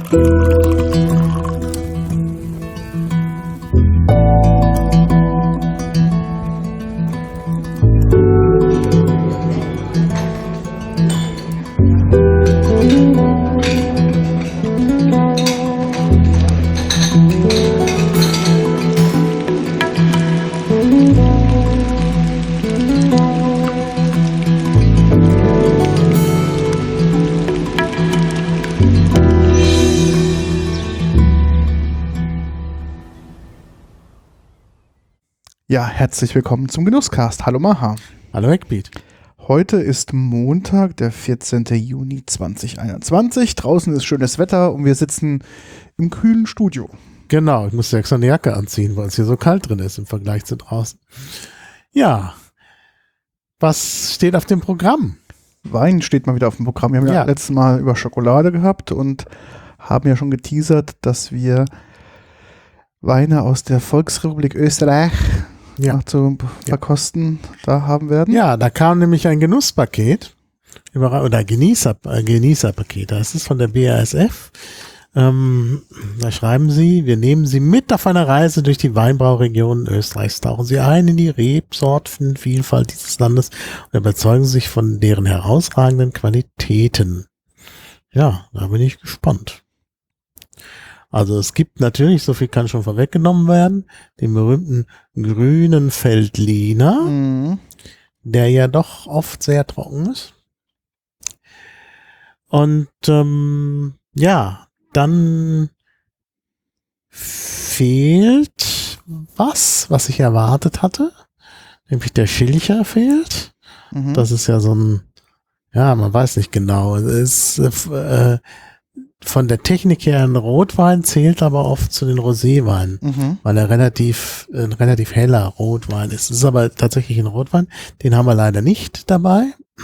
Ja, herzlich willkommen zum Genusscast. Hallo Maha. Hallo Eckbeat. Heute ist Montag, der 14. Juni 2021. Draußen ist schönes Wetter und wir sitzen im kühlen Studio. Genau, ich musste extra eine Jacke anziehen, weil es hier so kalt drin ist im Vergleich zu draußen. Ja, was steht auf dem Programm? Wein steht mal wieder auf dem Programm. Wir haben ja letztes Mal über Schokolade gehabt und haben ja schon geteasert, dass wir Weine aus der Volksrepublik Österreich zu verkosten da haben werden. Ja, da kam nämlich ein Genusspaket oder Genießerpaket. Das ist von der BASF. Da schreiben sie, wir nehmen Sie mit auf eine Reise durch die Weinbauregionen Österreichs. Tauchen Sie ein in die Rebsortenvielfalt dieses Landes und überzeugen Sie sich von deren herausragenden Qualitäten. Ja, da bin ich gespannt. Also es gibt natürlich, so viel kann schon vorweggenommen werden, den berühmten grünen Veltliner, der ja doch oft sehr trocken ist. Und dann fehlt was ich erwartet hatte, nämlich der Schilcher fehlt. Das ist ja so ein, man weiß nicht genau, es ist von der Technik her ein Rotwein, zählt aber oft zu den Roséweinen, weil er ein relativ heller Rotwein ist. Es ist aber tatsächlich ein Rotwein, den haben wir leider nicht dabei.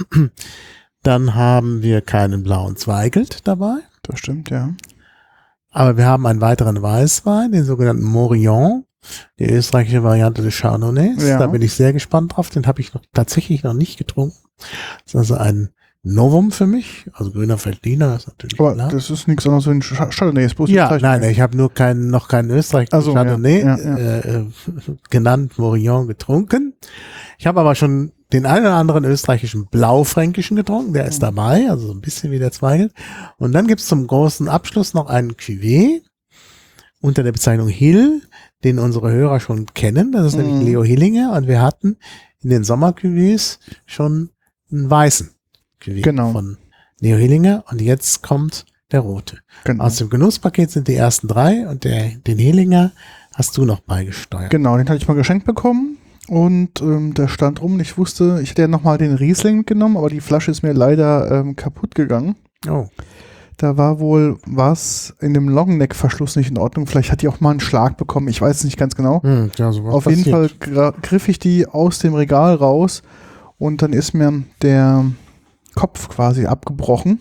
Dann haben wir keinen blauen Zweigelt dabei. Das stimmt, ja. Aber wir haben einen weiteren Weißwein, den sogenannten Morillon, die österreichische Variante des Chardonnays. Ja. Da bin ich sehr gespannt drauf. Den habe ich tatsächlich noch nicht getrunken. Das ist also ein Novum für mich, also grüner Veltliner ist natürlich aber klar. Das ist nichts anderes als ein Chardonnay. Ist bloß nein, ich habe noch keinen österreichischen Chardonnay genannt, Morillon getrunken. Ich habe aber schon den einen oder anderen österreichischen Blaufränkischen getrunken, der ist dabei, also so ein bisschen wie der Zweigelt. Und dann gibt es zum großen Abschluss noch einen Cuvée unter der Bezeichnung Hill, den unsere Hörer schon kennen. Das ist nämlich Leo Hillinger und wir hatten in den Sommercuvées schon einen weißen von Leo Hillinger und jetzt kommt der rote. Genau. Aus dem Genusspaket sind die ersten 3 und den Hillinger hast du noch beigesteuert. Genau, den hatte ich mal geschenkt bekommen und der stand rum. Ich hätte ja nochmal den Riesling mitgenommen, aber die Flasche ist mir leider kaputt gegangen. Oh. Da war wohl was in dem Longneck-Verschluss nicht in Ordnung. Vielleicht hat die auch mal einen Schlag bekommen. Ich weiß es nicht ganz genau. Auf jeden Fall griff ich die aus dem Regal raus und dann ist mir der Kopf quasi abgebrochen.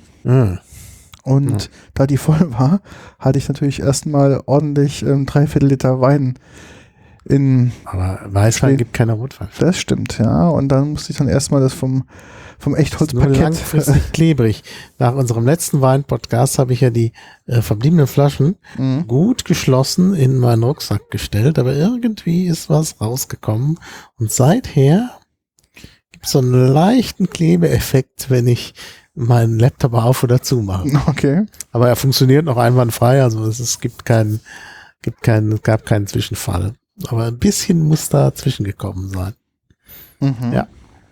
Und da die voll war, hatte ich natürlich erstmal ordentlich 3/4 Liter Wein aber Weißwein gibt keine Rotwein. Das stimmt, ja. Und dann musste ich dann erstmal das vom Echtholzpaket. Langfristig klebrig. Nach unserem letzten Wein-Podcast habe ich ja die verbliebenen Flaschen gut geschlossen in meinen Rucksack gestellt, aber irgendwie ist was rausgekommen. Und seither gibt es so einen leichten Klebeeffekt, wenn ich meinen Laptop auf- oder zumache. Okay. Aber er funktioniert noch einwandfrei, also es gab keinen Zwischenfall. Aber ein bisschen muss dazwischen gekommen sein. Ja.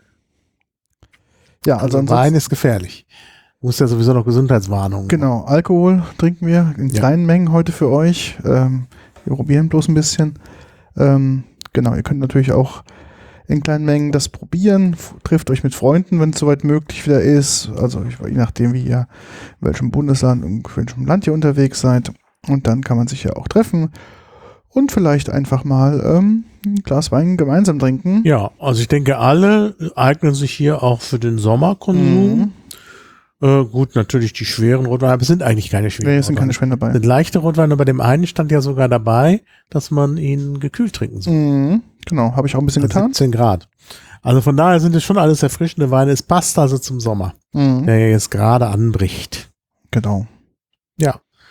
Ja, also Wein ist gefährlich. Muss ja sowieso noch Gesundheitswarnungen. Genau, Alkohol trinken wir in kleinen Mengen heute für euch. Wir probieren bloß ein bisschen. Genau, ihr könnt natürlich auch in kleinen Mengen das probieren. Trifft euch mit Freunden, wenn es soweit möglich wieder ist. Also je nachdem, wie ihr in welchem Bundesland und in welchem Land ihr unterwegs seid. Und dann kann man sich ja auch treffen und vielleicht einfach mal ein Glas Wein gemeinsam trinken. Ja, also ich denke, alle eignen sich hier auch für den Sommerkonsum. Gut, natürlich die schweren Rotweine, aber es sind eigentlich keine schweren Rotweine. Es sind keine schweren dabei. Es sind leichte Rotweine, bei dem einen stand ja sogar dabei, dass man ihn gekühlt trinken soll. Genau, habe ich auch ein bisschen getan. 17 Grad. Also von daher sind es schon alles erfrischende Weine. Es passt also zum Sommer, der ja jetzt gerade anbricht. Genau. Ja.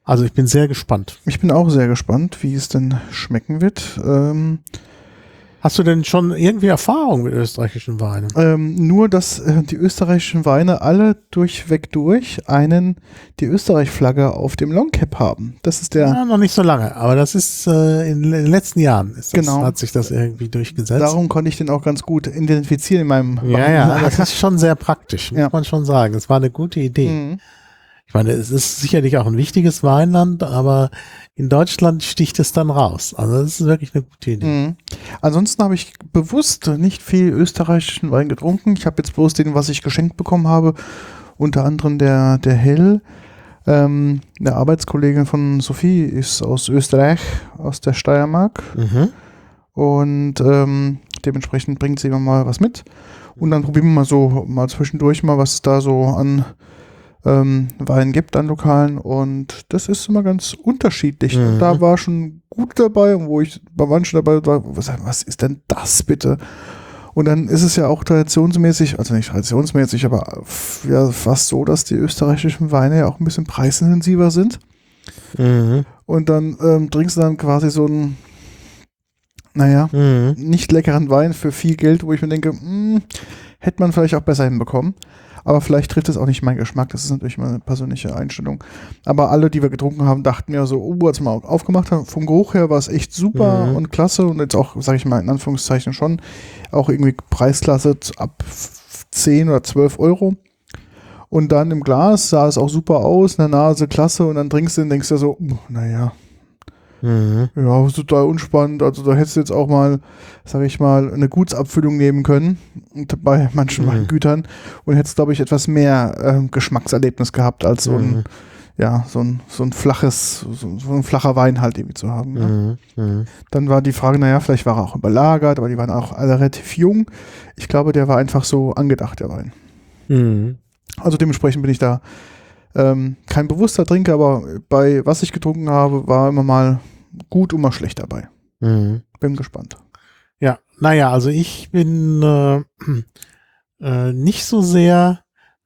Also ich bin sehr gespannt. Ich bin auch sehr gespannt, wie es denn schmecken wird. Hast du denn schon irgendwie Erfahrung mit österreichischen Weinen? Nur, dass die österreichischen Weine alle durchweg die Österreich-Flagge auf dem Longcap haben. Das ist der... Ja, noch nicht so lange, aber das ist in den letzten Jahren hat sich das irgendwie durchgesetzt. Darum konnte ich den auch ganz gut identifizieren in meinem Wein. Ja, das ist schon sehr praktisch, muss man schon sagen. Das war eine gute Idee. Mhm. Ich meine, es ist sicherlich auch ein wichtiges Weinland, aber in Deutschland sticht es dann raus. Also das ist wirklich eine gute Idee. Mhm. Ansonsten habe ich bewusst nicht viel österreichischen Wein getrunken. Ich habe jetzt bloß den, was ich geschenkt bekommen habe, unter anderem der Hell. Eine Arbeitskollegin von Sophie ist aus Österreich, aus der Steiermark. Mhm. Und dementsprechend bringt sie immer mal was mit. Und dann probieren wir mal zwischendurch mal, was es da so an Wein gibt an Lokalen, und das ist immer ganz unterschiedlich. Mhm. Da war schon gut dabei, und wo ich bei manchen dabei war, was ist denn das bitte? Und dann ist es ja auch traditionsmäßig, also nicht traditionsmäßig, aber ja, fast so, dass die österreichischen Weine ja auch ein bisschen preisintensiver sind. Mhm. Und dann trinkst du dann quasi so einen, nicht leckeren Wein für viel Geld, wo ich mir denke, hätte man vielleicht auch besser hinbekommen. Aber vielleicht trifft es auch nicht meinen Geschmack. Das ist natürlich meine persönliche Einstellung. Aber alle, die wir getrunken haben, dachten mir so, als wir mal aufgemacht haben, vom Geruch her war es echt super und klasse. Und jetzt auch, sage ich mal in Anführungszeichen schon, auch irgendwie Preisklasse ab 10 oder 12 Euro. Und dann im Glas sah es auch super aus, in der Nase klasse. Und dann trinkst du und denkst du so, ja, ist total unspannend. Also da hättest du jetzt auch mal, sage ich mal, eine Gutsabfüllung nehmen können bei manchen Weingütern und hättest, glaube ich, etwas mehr Geschmackserlebnis gehabt, als so ein flacher Wein halt irgendwie zu haben. Ne? Dann war die Frage, vielleicht war er auch überlagert, aber die waren auch alle relativ jung. Ich glaube, der war einfach so angedacht, der Wein. Also dementsprechend bin ich da kein bewusster Trinker, aber bei was ich getrunken habe, war immer mal gut und mal schlecht dabei. Bin gespannt. Ja, also ich bin nicht so sehr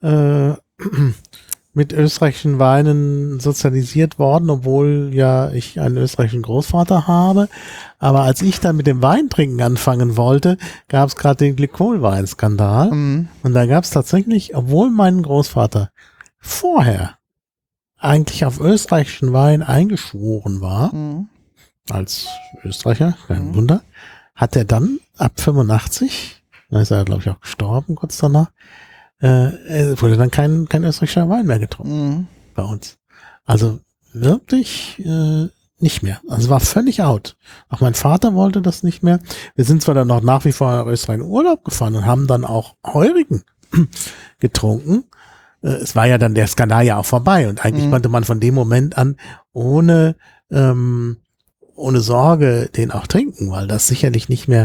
mit österreichischen Weinen sozialisiert worden, obwohl ja ich einen österreichischen Großvater habe. Aber als ich dann mit dem Weintrinken anfangen wollte, gab es gerade den Glykolweinskandal. Und da gab es tatsächlich, obwohl mein Großvater vorher eigentlich auf österreichischen Wein eingeschworen war, als Österreicher, kein Wunder, hat er dann ab 85, da ist er, glaube ich, auch gestorben kurz danach, wurde dann kein österreichischer Wein mehr getrunken bei uns. Also wirklich nicht mehr. Also war völlig out. Auch mein Vater wollte das nicht mehr. Wir sind zwar dann noch nach wie vor nach Österreich in Urlaub gefahren und haben dann auch Heurigen getrunken. Es war ja dann der Skandal ja auch vorbei und eigentlich konnte man von dem Moment an ohne Sorge den auch trinken, weil das sicherlich nicht mehr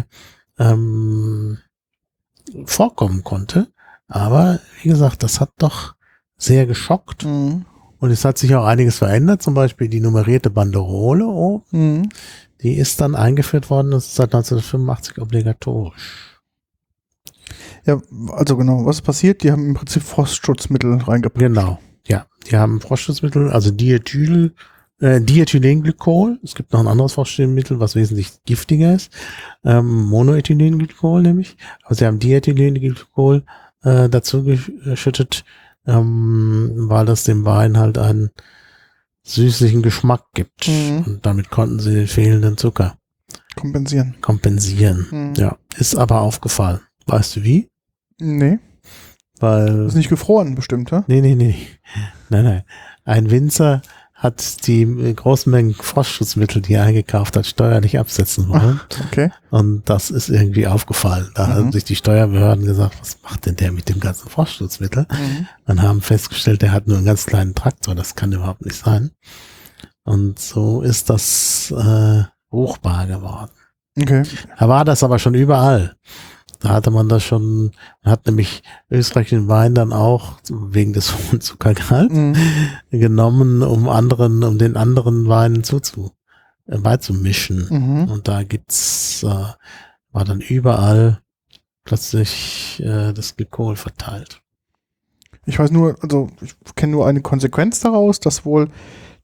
vorkommen konnte. Aber wie gesagt, das hat doch sehr geschockt und es hat sich auch einiges verändert, zum Beispiel die nummerierte Banderole oben, die ist dann eingeführt worden, das ist seit 1985 obligatorisch. Ja, also genau, was ist passiert? Die haben im Prinzip Frostschutzmittel reingepackt. Genau, ja. Die haben Frostschutzmittel, also Diethylenglykol. Es gibt noch ein anderes Frostschutzmittel, was wesentlich giftiger ist. Monoethylenglykol nämlich. Aber sie haben Diethylenglykol dazu geschüttet, weil das dem Wein halt einen süßlichen Geschmack gibt. Und damit konnten sie den fehlenden Zucker kompensieren. Ja, ist aber aufgefallen. Weißt du wie? Nee. Weil. Ist nicht gefroren bestimmt, ja? Nee. Nein. Ein Winzer hat die großen Mengen Frostschutzmittel, die er eingekauft hat, steuerlich absetzen wollen. Okay. Und das ist irgendwie aufgefallen. Da haben sich die Steuerbehörden gesagt, was macht denn der mit dem ganzen Frostschutzmittel? Und haben festgestellt, der hat nur einen ganz kleinen Traktor, das kann überhaupt nicht sein. Und so ist das ruchbar geworden. Okay. Da war das aber schon überall. Da hatte man das schon, hat nämlich österreichischen Wein dann auch wegen des hohen Zuckergehalts genommen, um den anderen Weinen beizumischen. Und da war dann überall plötzlich das Glykol verteilt. Ich weiß nur, also ich kenne nur eine Konsequenz daraus, dass wohl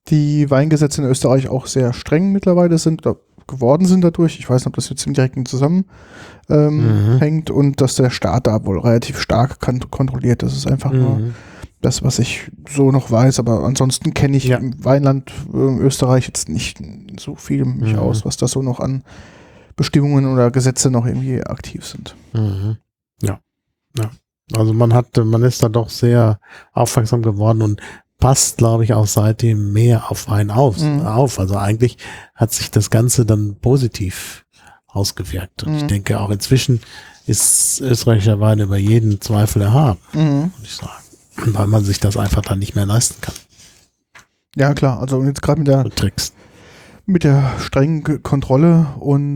die Weingesetze in Österreich auch sehr streng mittlerweile sind, oder geworden sind dadurch. Ich weiß nicht, ob das jetzt im direkten Zusammenhängt und dass der Staat da wohl relativ stark kontrolliert. Das ist einfach nur das, was ich so noch weiß. Aber ansonsten kenne ich im Weinland Österreich jetzt nicht so viel mich aus, was da so noch an Bestimmungen oder Gesetze noch irgendwie aktiv sind. Ja. Also man ist da doch sehr aufmerksam geworden und passt, glaube ich, auch seitdem mehr auf Wein auf. Also eigentlich hat sich das Ganze dann positiv ausgewirkt. Und ich denke auch inzwischen ist österreichischer Wein über jeden Zweifel erhaben, würde ich sagen. Weil man sich das einfach dann nicht mehr leisten kann. Ja, klar. Also jetzt gerade mit der strengen Kontrolle und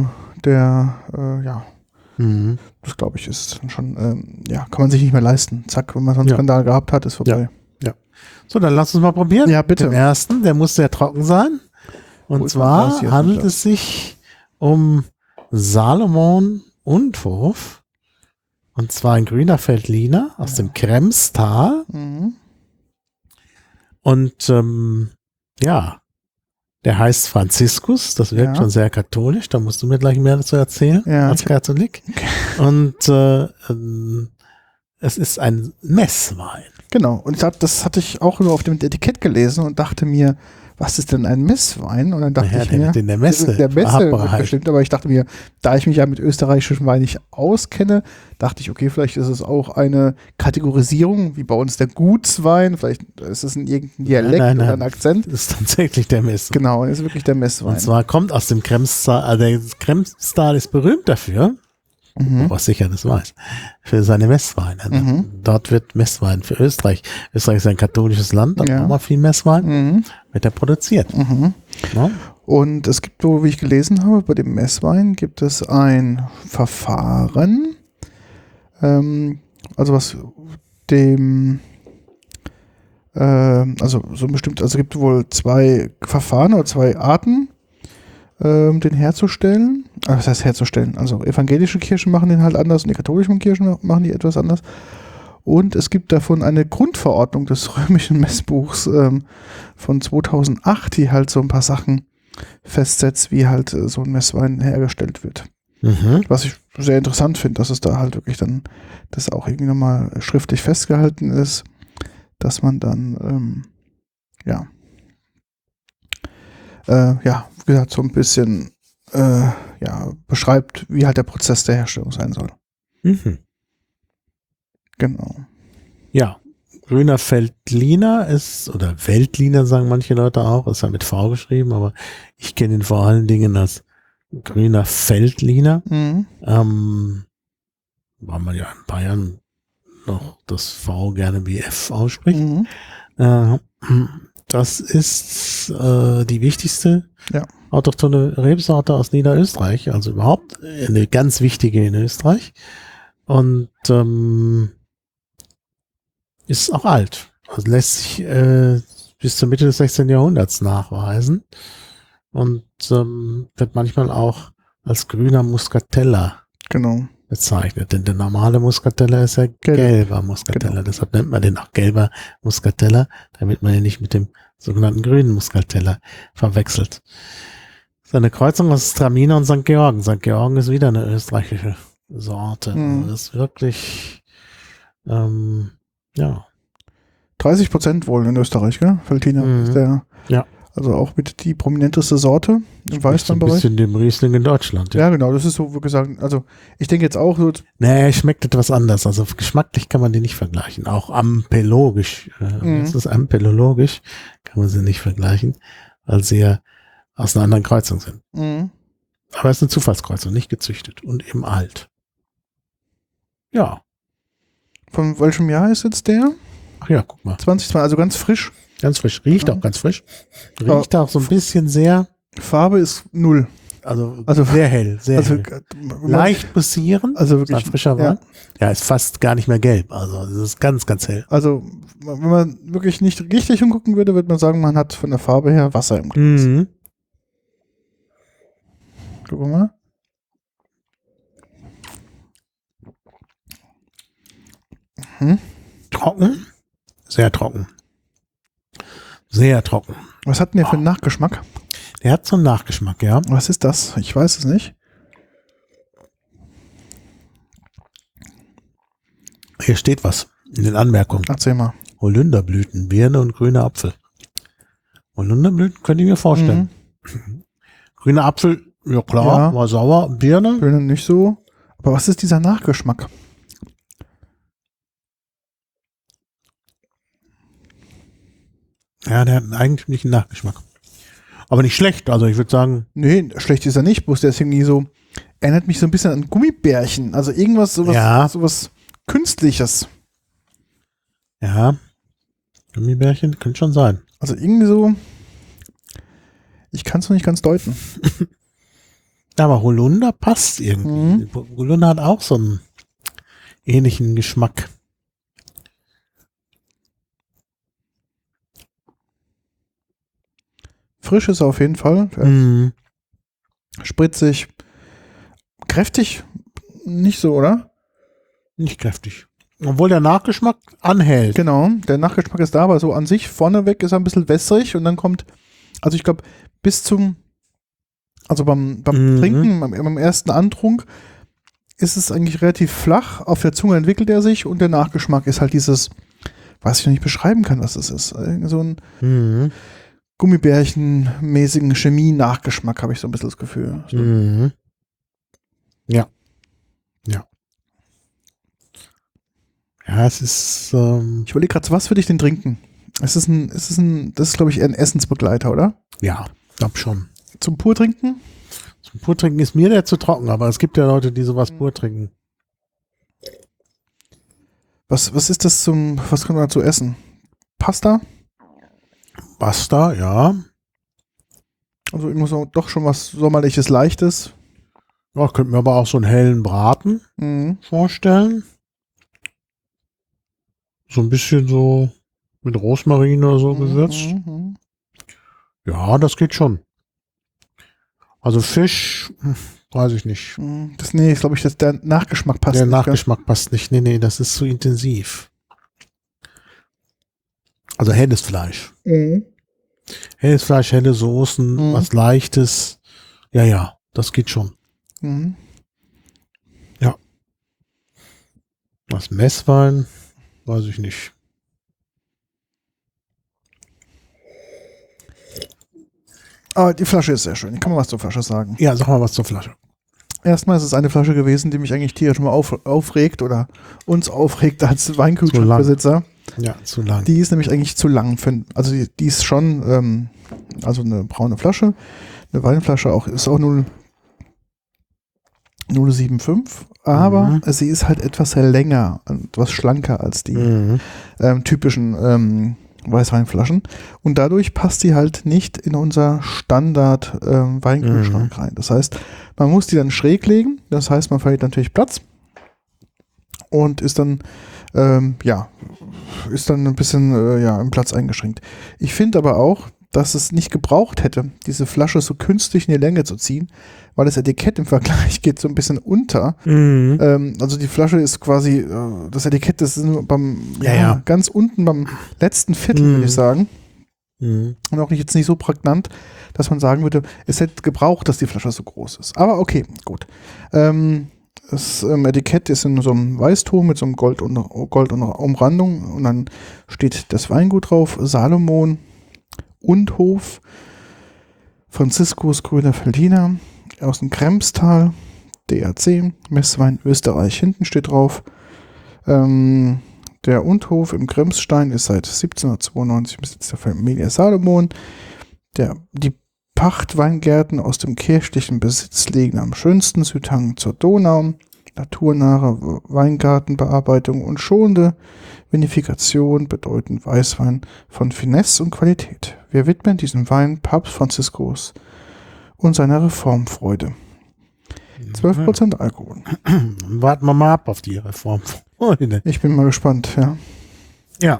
das glaube ich ist schon, kann man sich nicht mehr leisten. Zack, wenn man so einen Skandal gehabt hat, ist vorbei. Ja. So, dann lass uns mal probieren. Ja, bitte. Den ersten, der muss sehr trocken sein. Und zwar handelt es sich um Salomon Unhof. Und zwar ein grüner Veltliner aus dem Kremstal. Und der heißt Franziskus. Das wirkt schon sehr katholisch. Da musst du mir gleich mehr dazu erzählen als Katholik. Und es ist ein Messwein. Genau. Und das hatte ich auch nur auf dem Etikett gelesen und dachte mir, was ist denn ein Messwein? Und dann dachte ich mir, der Messe bestimmt, aber ich dachte mir, da ich mich ja mit österreichischem Wein nicht auskenne, dachte ich, okay, vielleicht ist es auch eine Kategorisierung, wie bei uns der Gutswein, vielleicht ist es irgendein Dialekt oder ein Akzent. Das ist tatsächlich der Messwein. Genau, das ist wirklich der Messwein. Und zwar kommt aus dem Kremstal, also der Kremstal ist berühmt dafür, was sicher das weiß, für seine Messweine. Dort wird Messwein für Österreich. Österreich ist ein katholisches Land, da braucht man viel Messwein, wird er produziert. Ja? Und es gibt, wie ich gelesen habe, bei dem Messwein gibt es ein Verfahren, also was dem, also gibt wohl 2 Verfahren oder 2 Arten, den herzustellen. Was heißt herzustellen? Also evangelische Kirchen machen den halt anders und die katholischen Kirchen machen die etwas anders. Und es gibt davon eine Grundverordnung des römischen Messbuchs von 2008, die halt so ein paar Sachen festsetzt, wie halt so ein Messwein hergestellt wird. Was ich sehr interessant finde, dass es da halt wirklich dann das auch irgendwie nochmal schriftlich festgehalten ist, dass man dann wie gesagt, so ein bisschen beschreibt, wie halt der Prozess der Herstellung sein soll. Genau. Ja, grüner Veltliner ist, oder Veltliner sagen manche Leute auch, ist ja mit V geschrieben, aber ich kenne ihn vor allen Dingen als grüner Veltliner. Weil man ja in Bayern noch das V gerne wie F ausspricht. Das ist die wichtigste autochthone Rebsorte aus Niederösterreich, also überhaupt eine ganz wichtige in Österreich. Und ist auch alt. Also lässt sich bis zur Mitte des 16. Jahrhunderts nachweisen und wird manchmal auch als grüner Muscatella bezeichnet. Denn der normale Muscatella ist ja gelber Muscatella. Genau. Deshalb nennt man den auch gelber Muscatella, damit man ihn nicht mit dem sogenannten grünen Muscatella verwechselt. Das ist eine Kreuzung aus Traminer und St. Georgen. St. Georgen ist wieder eine österreichische Sorte. Also das ist wirklich 30% wohl in Österreich, gell? Veltliner ist der. Also auch mit die prominenteste Sorte im Weißweinbereich. Ein bisschen dem Riesling in Deutschland. Ja, genau, das ist so, wie gesagt, also ich denke jetzt auch so. Nee, schmeckt etwas anders. Also geschmacklich kann man die nicht vergleichen. Auch ampellogisch. Das ist ampelologisch, kann man sie nicht vergleichen, weil sie ja aus einer anderen Kreuzung sind. Aber es ist eine Zufallskreuzung, nicht gezüchtet und eben alt. Ja. Von welchem Jahr ist jetzt der? Ach ja, guck mal. 2020, also ganz frisch. Ganz frisch. Riecht auch ganz frisch. Riecht auch so ein bisschen sehr. Farbe ist 0. Also sehr hell. Sehr hell. Leicht bussierend. Also wirklich. Frischer Wein. Ja, ist fast gar nicht mehr gelb. Also es ist ganz, ganz hell. Also wenn man wirklich nicht richtig hingucken würde, würde man sagen, man hat von der Farbe her Wasser im Glas. Gucken wir mal. Trocken. Sehr trocken. Sehr trocken. Was hat denn der für einen Nachgeschmack? Der hat so einen Nachgeschmack, ja. Was ist das? Ich weiß es nicht. Hier steht was in den Anmerkungen. Erzähl mal. Holunderblüten, Birne und grüner Apfel. Holunderblüten könnte ich mir vorstellen. Grüner Apfel, ja klar, war sauer. Birne? Birne nicht so. Aber was ist dieser Nachgeschmack? Ja, der hat einen eigentümlichen Nachgeschmack. Aber nicht schlecht, also ich würde sagen. Nee, schlecht ist er nicht, bloß der ist irgendwie so, erinnert mich so ein bisschen an Gummibärchen. Also irgendwas, sowas Künstliches. Ja, Gummibärchen könnte schon sein. Also irgendwie so, ich kann es noch nicht ganz deuten. Aber Holunder passt irgendwie. Holunder hat auch so einen ähnlichen Geschmack. Frisch ist er auf jeden Fall. Spritzig. Kräftig nicht so, oder? Nicht kräftig. Obwohl der Nachgeschmack anhält. Genau, der Nachgeschmack ist da, aber so an sich vorneweg ist er ein bisschen wässrig und dann kommt, also ich glaube, bis zum, also beim Trinken, beim ersten Antrunk ist es eigentlich relativ flach. Auf der Zunge entwickelt er sich und der Nachgeschmack ist halt dieses, was ich noch nicht beschreiben kann, was es ist. So ein Gummibärchen-mäßigen Chemie-Nachgeschmack, habe ich so ein bisschen das Gefühl. Ja. Ja, es ist. Ich überlege gerade, was würde ich denn trinken? Das ist, glaube ich, eher ein Essensbegleiter, oder? Ja, glaub schon. Zum Purtrinken? Zum Purtrinken ist mir der zu trocken, aber es gibt ja Leute, die sowas pur trinken. Was ist das was kann man dazu essen? Pasta? Pasta, ja. Also irgendwas doch schon was sommerliches, leichtes. Ja, könnten wir aber auch so einen hellen Braten vorstellen. So ein bisschen so mit Rosmarin oder so gewürzt. Ja, das geht schon. Also Fisch, weiß ich nicht. Nee, ich glaube, der Nachgeschmack passt nicht. Der nicht. Nachgeschmack passt nicht. Nee, das ist zu intensiv. Also helles Fleisch. Helles Fleisch, helle Soßen, was Leichtes. Ja, das geht schon. Ja. Was Messwein, weiß ich nicht. Aber die Flasche ist sehr schön. Ich kann mal was zur Flasche sagen. Ja, sag mal was zur Flasche. Erstmal ist es eine Flasche gewesen, die mich eigentlich tierisch mal aufregt oder uns aufregt als Weinkühlschrankbesitzer. Ja, zu lang. Die ist nämlich eigentlich zu lang. Also die ist schon, also eine braune Flasche. Eine Weinflasche ist auch 0,75, aber sie ist halt etwas länger und etwas schlanker als die typischen Weißweinflaschen. Und dadurch passt sie halt nicht in unser Standard Weinkühlschrank rein. Das heißt, man muss die dann schräg legen. Das heißt, man verliert natürlich Platz und ist dann ein bisschen im Platz eingeschränkt. Ich finde aber auch, dass es nicht gebraucht hätte, diese Flasche so künstlich in die Länge zu ziehen, weil das Etikett im Vergleich geht so ein bisschen unter. Also die Flasche ist quasi, das Etikett, das ist nur ganz unten beim letzten Viertel, würde ich sagen. Und auch jetzt nicht so prägnant, dass man sagen würde, es hätte gebraucht, dass die Flasche so groß ist. Aber okay, gut. Das Etikett ist in so einem Weißton mit so einem Gold und Umrandung und dann steht das Weingut drauf, Salomon und Hof, Franziskus Grüner Veltliner aus dem Kremstal, DRC, Messwein Österreich, hinten steht drauf. Der Undhof im Kremsstein ist seit 1792 Besitz der Familie Salomon. Die Pachtweingärten aus dem kirchlichen Besitz liegen am schönsten Südhang zur Donau. Naturnahe Weingartenbearbeitung und schonende Vinifikation bedeuten Weißwein von Finesse und Qualität. Wir widmen diesem Wein Papst Franziskus und seiner Reformfreude. 12% Alkohol. Warten wir mal ab auf die Reformfreude. Ich bin mal gespannt, ja. Ja.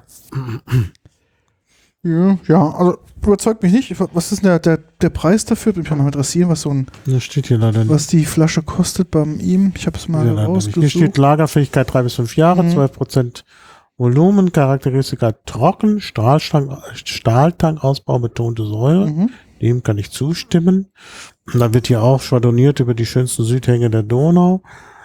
Ja, also überzeugt mich nicht. Was ist denn der Preis dafür? Würde mich mal interessieren, was das steht hier leider nicht. Was die Flasche kostet bei ihm. Ich habe es mal rausgesucht. Hier steht Lagerfähigkeit 3 bis 5 Jahre, 12% Volumencharakteristika trocken, Stahltankausbau, betonte Säure. Dem kann ich zustimmen. Und dann wird hier auch schwadroniert über die schönsten Südhänge der Donau.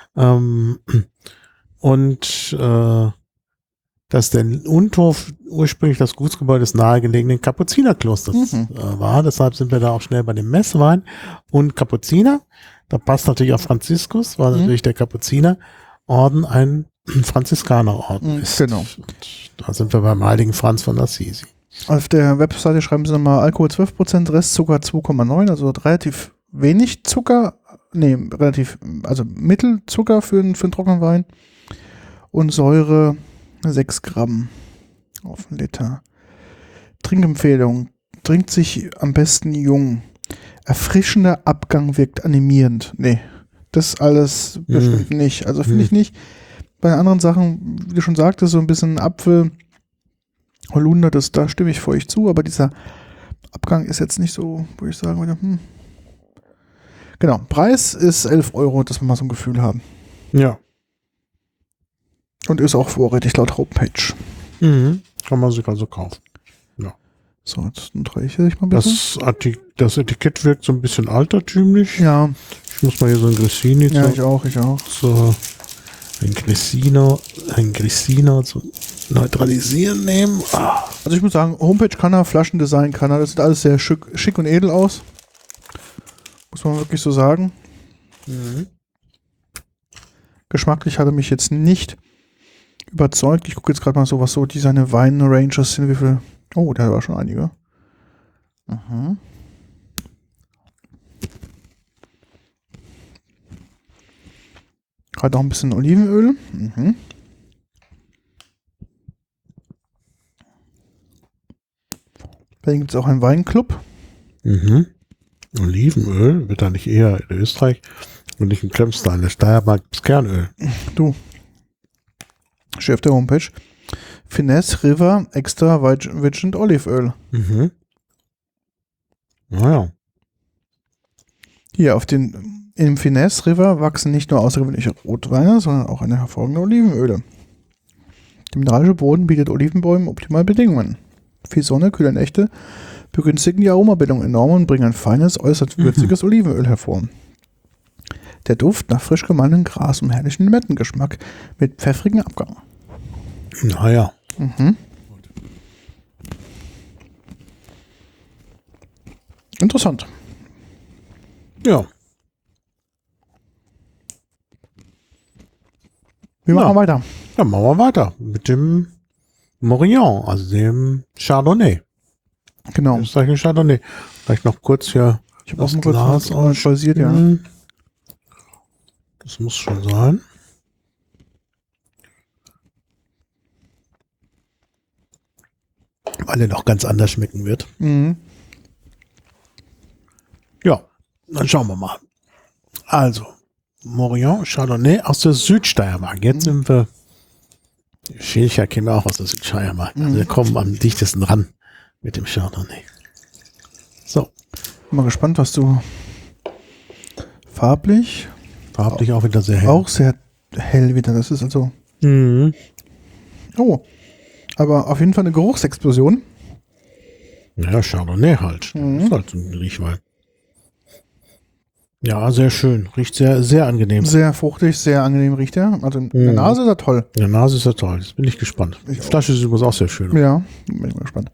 Dass der Untorf ursprünglich das Gutsgebäude des nahegelegenen Kapuzinerklosters war. Deshalb sind wir da auch schnell bei dem Messwein. Und Kapuziner, da passt natürlich auch Franziskus, weil natürlich der Kapuzinerorden ein Franziskanerorden ist. Genau. Und da sind wir beim heiligen Franz von Assisi. Auf der Webseite schreiben sie nochmal Alkohol 12%, Restzucker 2,9, also relativ wenig Zucker, also Mittelzucker für einen trockenen Wein und Säure 6 Gramm auf einen Liter. Trinkempfehlung, trinkt sich am besten jung. Erfrischender Abgang wirkt animierend. Nee, das alles bestimmt nicht. Also finde ich nicht. Bei anderen Sachen, wie du schon sagtest, so ein bisschen Apfel, Holunder, da stimme ich für euch zu, aber dieser Abgang ist jetzt nicht so, wo ich sagen würde, Genau, Preis ist 11 €, dass wir mal so ein Gefühl haben. Ja. Und ist auch vorrätig laut Homepage. Kann man sich also kaufen. Ja. So, jetzt reiche ich mal ein bisschen. Das Etikett wirkt so ein bisschen altertümlich. Ja. Ich muss mal hier so ein Grissini. Ja, ich auch. So ein Grissino zu neutralisieren nehmen. Also ich muss sagen, Homepage kann er, Flaschendesign kann er. Das sieht alles sehr schick und edel aus. Muss man wirklich so sagen. Geschmacklich hat er mich jetzt nicht überzeugt. Ich gucke jetzt gerade mal so, was so seine Wein-Ranges sind. Wie viel? Oh, da war schon einige. Gerade noch ein bisschen Olivenöl. Dann gibt es auch einen Weinclub. Olivenöl wird da nicht eher in Österreich und nicht in Klemstein. In der Steiermark gibt es Kernöl. Du. Chef der Homepage. Finesse River Extra Virgin Oliveöl. Naja. Hier im Finesse River wachsen nicht nur außergewöhnliche Rotweine, sondern auch eine hervorragende Olivenöle. Der mineralische Boden bietet Olivenbäumen optimale Bedingungen. Viel Sonne, kühle Nächte begünstigen die Aromabildung enorm und bringen ein feines, äußerst würziges Olivenöl hervor. Der Duft nach frisch gemahlenem Gras und herrlichen Limettengeschmack mit pfeffrigem Abgang. Naja. Interessant. Ja. Wir machen weiter. Ja, machen wir weiter mit dem Morillon, also dem Chardonnay. Genau. Österreichischen Chardonnay. Vielleicht noch kurz hier. Ich habe auch ein Glas ausschalisiert, ja. Das muss schon sein. Weil er noch ganz anders schmecken wird. Ja, dann schauen wir mal. Also, Morillon Chardonnay aus der Südsteiermark. Jetzt sind wir. Schilcher kämen auch aus der Südsteiermark. Also wir kommen am dichtesten ran mit dem Chardonnay. So. Bin mal gespannt, was du farblich auch wieder sehr hell. Auch sehr hell wieder. Das ist also. Oh. Aber auf jeden Fall eine Geruchsexplosion. Ja, Chardonnay halt. Das ist halt ein Riechwein. Ja, sehr schön. Riecht sehr, sehr angenehm. Sehr fruchtig, sehr angenehm riecht er. Also in der Nase ist er toll. In der Nase ist er toll. Jetzt bin ich gespannt. Die Flasche ist übrigens auch sehr schön. Ja, bin ich mal gespannt.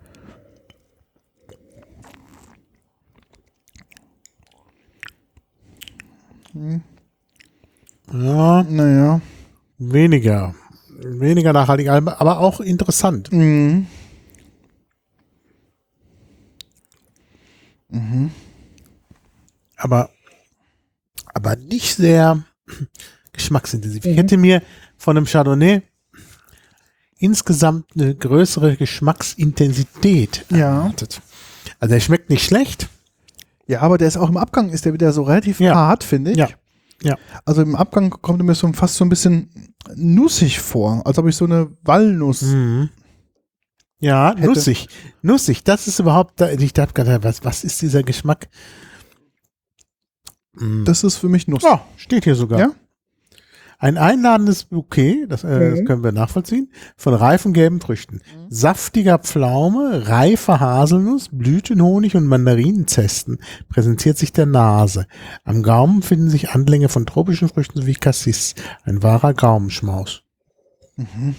Ja, naja. Weniger nachhaltig, aber auch interessant. Aber nicht sehr geschmacksintensiv. Ich hätte mir von einem Chardonnay insgesamt eine größere Geschmacksintensität erwartet. Also der schmeckt nicht schlecht. Ja, aber der ist auch im Abgang, ist der wieder so relativ hart, finde ich. Ja. Also im Abgang kommt er mir so fast so ein bisschen nussig vor, als ob ich so eine Walnuss Ja, hätte. Nussig. Das ist überhaupt, ich dachte gerade, was ist dieser Geschmack? Das ist für mich Nuss. Ja, steht hier sogar. Ja? Ein einladendes Bouquet, das können wir nachvollziehen, von reifen gelben Früchten. Saftiger Pflaume, reifer Haselnuss, Blütenhonig und Mandarinenzesten präsentiert sich der Nase. Am Gaumen finden sich Anlänge von tropischen Früchten sowie Cassis. Ein wahrer Gaumenschmaus. Mhm.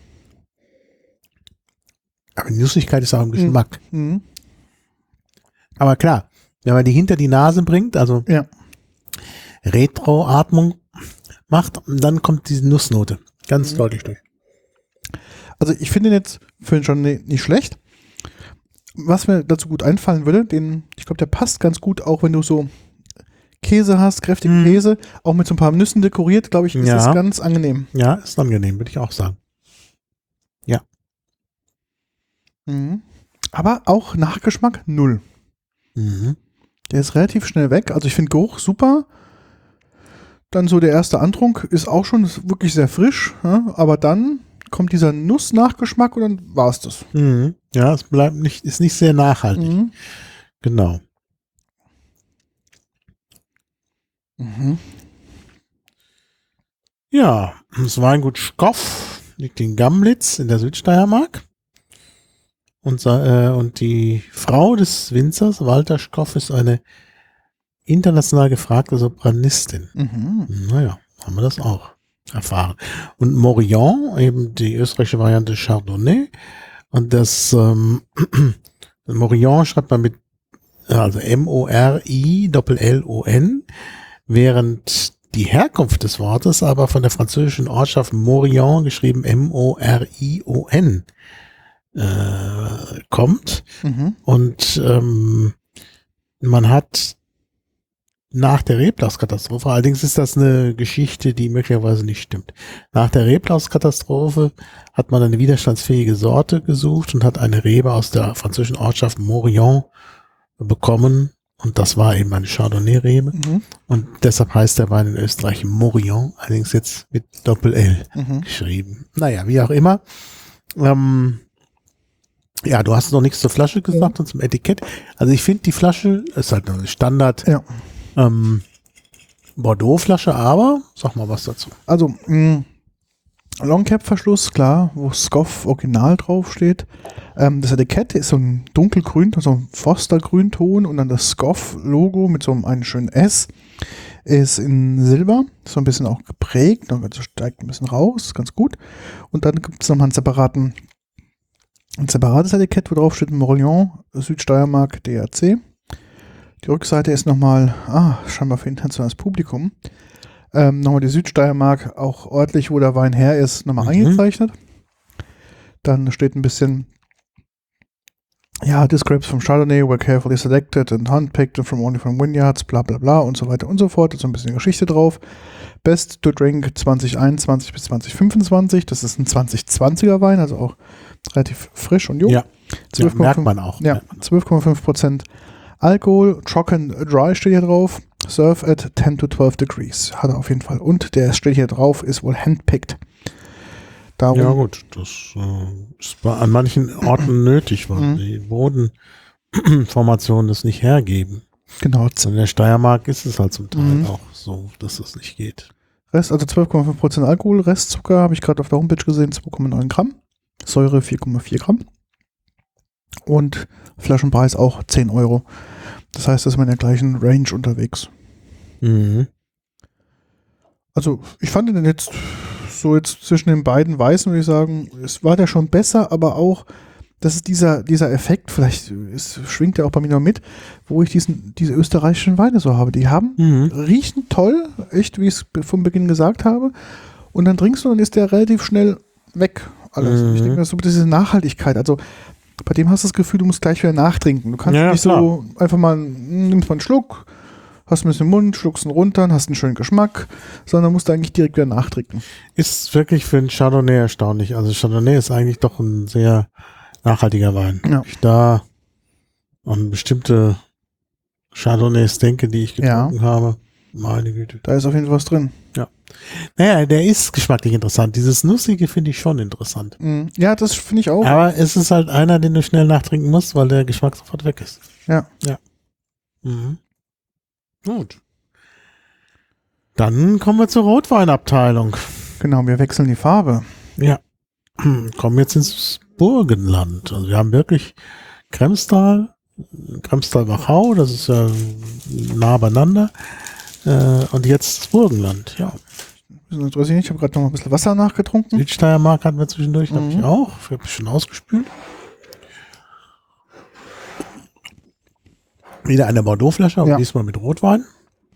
Aber die Nussigkeit ist auch im Geschmack. Mhm. Aber klar, wenn man die hinter die Nase bringt, also Retroatmung macht, dann kommt diese Nussnote ganz deutlich durch. Also ich finde den jetzt für den Chardonnay nicht schlecht. Was mir dazu gut einfallen würde, ich glaube, der passt ganz gut, auch wenn du so Käse hast, kräftigen Käse, auch mit so ein paar Nüssen dekoriert, glaube ich, ist das ganz angenehm. Ja, ist angenehm, würde ich auch sagen. Ja. Mhm. Aber auch Nachgeschmack 0. Mhm. Der ist relativ schnell weg. Also ich finde Geruch super. Dann so der erste Antrunk ist auch schon wirklich sehr frisch. Ja? Aber dann kommt dieser Nuss-Nachgeschmack und dann war es das. Mhm. Ja, es ist nicht sehr nachhaltig. Mhm. Genau. Mhm. Ja, das Weingut Schkoff liegt in Gamlitz in der Südsteiermark. Und die Frau des Winzers, Walter Schkoff, ist eine international gefragte Sopranistin. Mhm. Naja, haben wir das auch erfahren. Und Morillon, eben die österreichische Variante Chardonnay. Und das Morillon schreibt man mit, also M-O-R-I-L-L-O-N, während die Herkunft des Wortes aber von der französischen Ortschaft Morillon, geschrieben M-O-R-I-O-N, kommt. Mhm. Und man hat nach der Reblauskatastrophe, allerdings ist das eine Geschichte, die möglicherweise nicht stimmt. Nach der Reblauskatastrophe hat man eine widerstandsfähige Sorte gesucht und hat eine Rebe aus der französischen Ortschaft Morillon bekommen. Und das war eben eine Chardonnay-Rebe. Mhm. Und deshalb heißt der Wein in Österreich Morillon, allerdings jetzt mit Doppel-L geschrieben. Naja, wie auch immer. Ja, du hast noch nichts zur Flasche gesagt und zum Etikett. Also ich finde, die Flasche ist halt eine Standard Bordeaux-Flasche, aber sag mal was dazu. Also Longcap-Verschluss, klar, wo Scoff Original draufsteht. Das Etikett ist so ein dunkelgrün, so ein Forster-Grünton und dann das Scoff-Logo mit so einem schönen S ist in Silber, so ein bisschen auch geprägt, dann steigt ein bisschen raus, ganz gut. Und dann gibt es nochmal ein separates Etikett, wo drauf steht Morillon, Südsteiermark, DRC. Die Rückseite ist nochmal, scheinbar für internationales Publikum, nochmal die Südsteiermark, auch örtlich, wo der Wein her ist, nochmal eingezeichnet. Dann steht ein bisschen, this grapes from Chardonnay were carefully selected and handpicked from vineyards, bla bla bla und so weiter und so fort. Da ist so ein bisschen Geschichte drauf. Best to drink 2021 bis 2025, das ist ein 2020er Wein, also auch relativ frisch und jung. Ja, merkt man auch. Ja, 12,5% Alkohol, trocken dry steht hier drauf. Serve at 10 to 12 degrees. Hat er auf jeden Fall. Und der steht hier drauf, ist wohl handpicked. Darum, ja gut, das ist an manchen Orten nötig, weil die Bodenformationen das nicht hergeben. Genau. In der Steiermark ist es halt zum Teil auch so, dass das nicht geht. Rest, also 12,5% Alkohol, Restzucker habe ich gerade auf der Homepage gesehen, 2,9 Gramm. Säure 4,4 Gramm. Und Flaschenpreis auch 10 Euro. Das heißt, da ist man in der gleichen Range unterwegs. Mhm. Also ich fand den jetzt zwischen den beiden Weißen, würde ich sagen, es war der schon besser, aber auch, das ist dieser Effekt, vielleicht schwingt der auch bei mir noch mit, wo ich diese österreichischen Weine so habe. Die riechen toll, echt, wie ich es vom Beginn gesagt habe. Und dann trinkst du und ist der relativ schnell weg. Alles. Ich denke, das ist so diese Nachhaltigkeit. Also bei dem hast du das Gefühl, du musst gleich wieder nachtrinken. Du kannst nicht so einfach mal, nimmst mal einen Schluck, hast ein bisschen im Mund, schluckst ihn runter, hast einen schönen Geschmack, sondern musst du eigentlich direkt wieder nachtrinken. Ist wirklich für einen Chardonnay erstaunlich. Also Chardonnay ist eigentlich doch ein sehr nachhaltiger Wein. Ja. Ich da an bestimmte Chardonnays denke, die ich getrunken habe. Meine Güte. Da ist auf jeden Fall was drin. Ja. Naja, der ist geschmacklich interessant. Dieses Nussige finde ich schon interessant. Ja, das finde ich auch. Aber es ist halt einer, den du schnell nachtrinken musst, weil der Geschmack sofort weg ist. Ja. Ja. Mhm. Gut. Dann kommen wir zur Rotweinabteilung. Genau, wir wechseln die Farbe. Ja. Kommen jetzt ins Burgenland. Also wir haben wirklich Kremstal, Kremstal-Wachau, das ist ja nah beieinander. Und jetzt das Burgenland, ja. Ich habe gerade noch mal ein bisschen Wasser nachgetrunken. Südsteiermark hatten wir zwischendurch, habe ich auch. Ich habe schon ausgespült. Wieder eine Bordeaux-Flasche, aber diesmal mit Rotwein.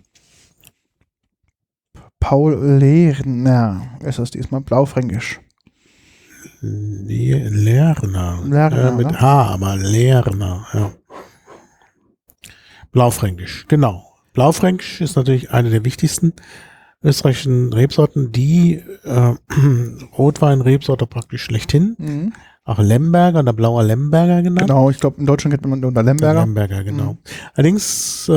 Paul Lerner ist das diesmal, Blaufränkisch. Lerner. Mit ne? H, aber Lerner, ja. Blaufränkisch, genau. Blaufränkisch ist natürlich eine der wichtigsten österreichischen Rebsorten, die Rotwein-Rebsorte praktisch schlechthin. Auch Lemberger oder blauer Lemberger genannt. Genau, ich glaube in Deutschland kennt man unter Lemberger. Lemberger, genau. Allerdings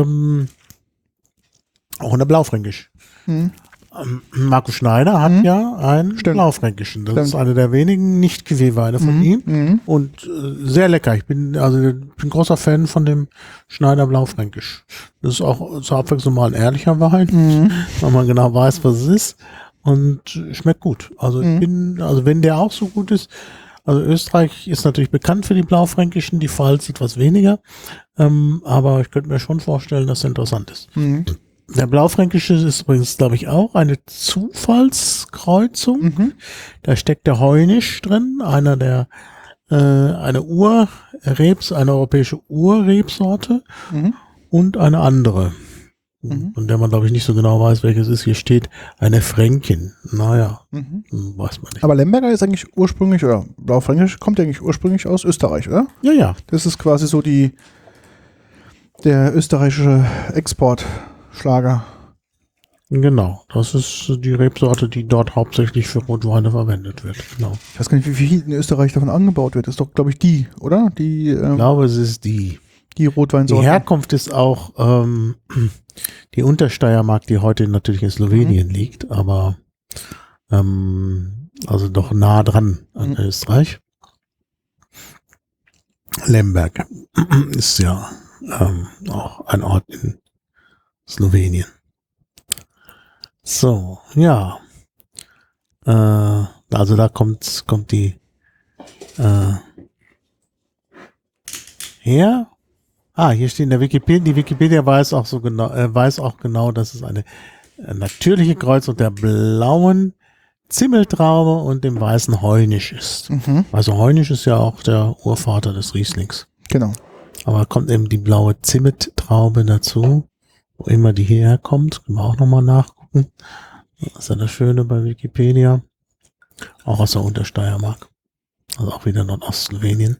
auch unter Blaufränkisch. Markus Schneider hat ja einen Blaufränkischen. Das ist einer der wenigen Nicht-Cuvée-Weine von ihm. Und sehr lecker. Ich bin großer Fan von dem Schneider Blaufränkisch. Das ist auch zur Abwechslung mal ein ehrlicher Wein, weil man genau weiß, was es ist. Und schmeckt gut. Also wenn der auch so gut ist, also Österreich ist natürlich bekannt für die Blaufränkischen, die Pfalz etwas weniger. Aber ich könnte mir schon vorstellen, dass er interessant ist. Der Blaufränkische ist übrigens, glaube ich, auch eine Zufallskreuzung. Da steckt der Heunisch drin, eine europäische Urrebsorte und eine andere, von der man, glaube ich, nicht so genau weiß, welches ist. Hier steht eine Fränkin. Naja, weiß man nicht. Aber Lemberger ist eigentlich ursprünglich, oder Blaufränkisch kommt ja eigentlich ursprünglich aus Österreich, oder? Ja, ja. Das ist quasi so der österreichische Exportschlager. Genau, das ist die Rebsorte, die dort hauptsächlich für Rotweine verwendet wird. Genau. Ich weiß gar nicht, wie viel in Österreich davon angebaut wird. Das ist doch, glaube ich, die, oder? Ich glaube, es ist die Rotweinsorte. Die Herkunft ist auch die Untersteiermark, die heute natürlich in Slowenien liegt, aber also doch nah dran an Österreich. Lemberg ist ja auch ein Ort in Slowenien. So, ja. Also da kommt die her. Hier steht in der Wikipedia, die Wikipedia weiß auch genau, dass es eine natürliche Kreuzung der blauen Zimmeltraube und dem weißen Heunisch ist. Also Heunisch ist ja auch der Urvater des Rieslings. Genau. Aber kommt eben die blaue Zimmettraube dazu, wo immer die hierher kommt. Können wir auch nochmal nachgucken. Das ist ja das Schöne bei Wikipedia. Auch aus der Untersteiermark. Also auch wieder Nordostslowenien.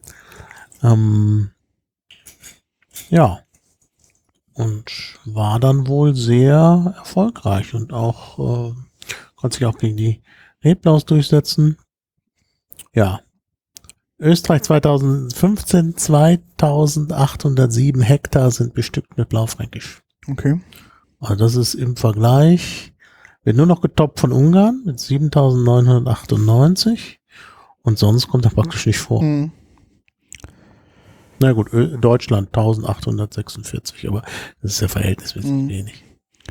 Ja. Und war dann wohl sehr erfolgreich und auch konnte sich auch gegen die Reblaus durchsetzen. Ja. Österreich 2015, 2807 Hektar sind bestückt mit Blaufränkisch. Okay. Also das ist im Vergleich, wird nur noch getoppt von Ungarn mit 7998 und sonst kommt er praktisch nicht vor. Na gut, Deutschland 1846, aber das ist ja verhältnismäßig wenig.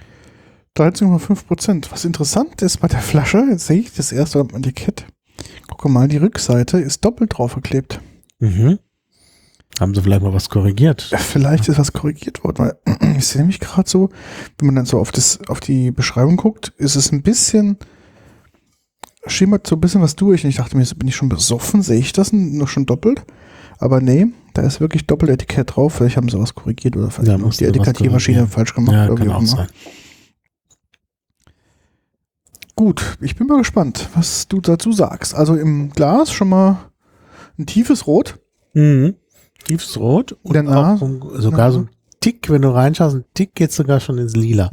13,5%. Was interessant ist bei der Flasche, jetzt sehe ich das erste am Etikett. Gucke mal, die Rückseite ist doppelt draufgeklebt. Haben sie vielleicht mal was korrigiert? Vielleicht ist was korrigiert worden, weil ich sehe nämlich gerade so, wenn man dann so auf die Beschreibung guckt, ist es ein bisschen, schimmert so ein bisschen was durch. Und ich dachte mir, bin ich schon besoffen? Sehe ich das noch schon doppelt? Aber nee, da ist wirklich Doppeletikett drauf. Vielleicht haben sie was korrigiert oder vielleicht haben die Etikettiermaschine falsch gemacht. Ja, oder kann wie auch auch immer. sein. Gut, ich bin mal gespannt, was du dazu sagst. Also im Glas schon mal ein tiefes Rot. Tiefes Rot und Der Nase, auch sogar so ein Tick, wenn du reinschaust, ein Tick geht sogar schon ins Lila.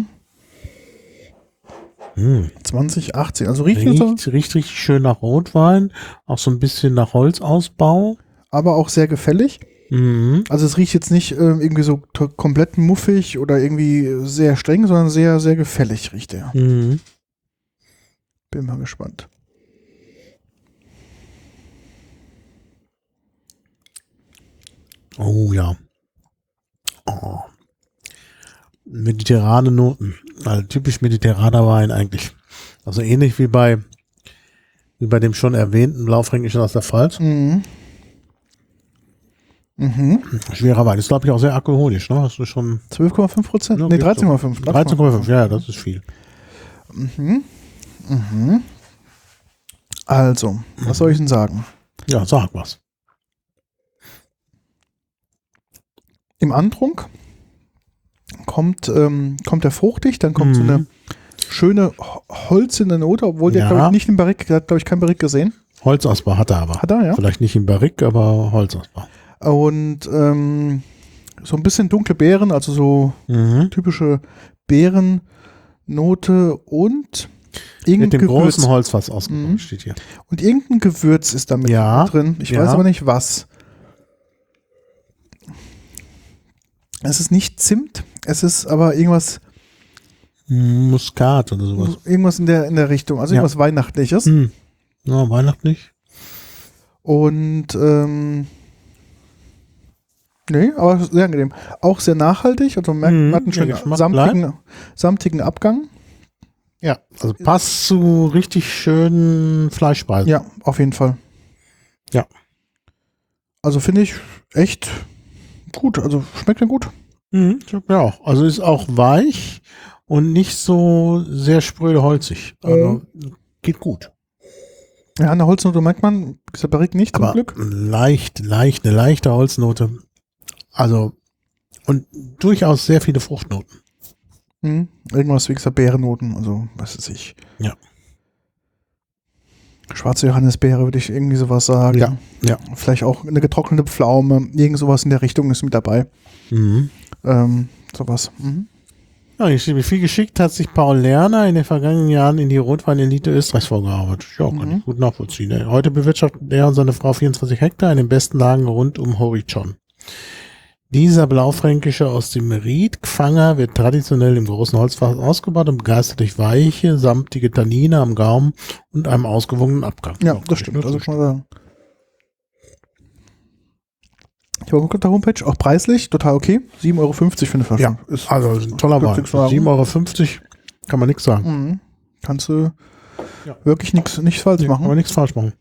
2018, also riecht richtig schön nach Rotwein, auch so ein bisschen nach Holzausbau. Aber auch sehr gefällig. Also es riecht jetzt nicht irgendwie so komplett muffig oder irgendwie sehr streng, sondern sehr, sehr gefällig riecht er. Bin mal gespannt. Oh ja. mediterrane Noten. Also typisch mediterraner Wein eigentlich. Also ähnlich wie bei dem schon erwähnten Blaufränkischen aus der Pfalz. Mhm. Schwerer Wein. Ist, glaube ich, auch sehr alkoholisch, ne? Hast du schon 12,5%? Ja, Nee, geht so. 13,5. 13,5, ja, das ist viel. Also, was soll ich denn sagen? Ja, sag was. Im Antrunk kommt der fruchtig, dann kommt so eine schöne holzende Note, obwohl der, glaube ich, nicht im Barrique, der hat, glaube ich, kein Barrique gesehen. Holzausbau hat er aber. Hat er, ja. Vielleicht nicht im Barrique, aber Holzausbau. Und so ein bisschen dunkle Beeren, also so typische Beerennote und mit dem Gewürz. großen Holzfass ausgebaut, steht hier. Und irgendein Gewürz ist da mit drin. Ich weiß aber nicht was. Es ist nicht Zimt, es ist aber irgendwas. Muskat oder sowas. Irgendwas in der Richtung, also irgendwas Weihnachtliches. Ja, weihnachtlich. Und nee, aber sehr angenehm. Auch sehr nachhaltig, also man hat einen schönen samtigen Abgang. Ja, also passt zu richtig schönen Fleischspeisen. Ja, auf jeden Fall. Ja. Also finde ich echt gut, also schmeckt mir gut. Ja, auch. Also ist auch weich und nicht so sehr spröde holzig. Also geht gut. Ja, eine Holznote merkt man, dieser Barrique nicht zum Glück. Eine leichte Holznote. Also, und durchaus sehr viele Fruchtnoten. Irgendwas wie gesagt Beerennoten, also was weiß ich. Ja. Schwarze Johannisbeere würde ich irgendwie sowas sagen. Ja. Vielleicht auch eine getrocknete Pflaume, irgend sowas in der Richtung ist mit dabei. Sowas. Ja, viel geschickt hat sich Paul Lerner in den vergangenen Jahren in die Rotwein-Elite Österreichs vorgearbeitet. Ja, kann ich gut nachvollziehen. Heute bewirtschaftet er und seine Frau 24 Hektar in den besten Lagen rund um Horizon. Dieser Blaufränkische aus dem Riedgfanger wird traditionell im großen Holzfass ausgebaut und begeistert durch weiche, samtige Tannine am Gaumen und einem ausgewogenen Abgang. Ja, das stimmt. Also kann man sagen. Ich habe geguckt auf der Homepage, auch preislich, total okay. 7,50 Euro für eine Flasche. Ja, ist also ein toller Wein. 7,50 Euro kann man nichts sagen. Kannst du wirklich nichts falsch machen. Kann man nichts falsch machen.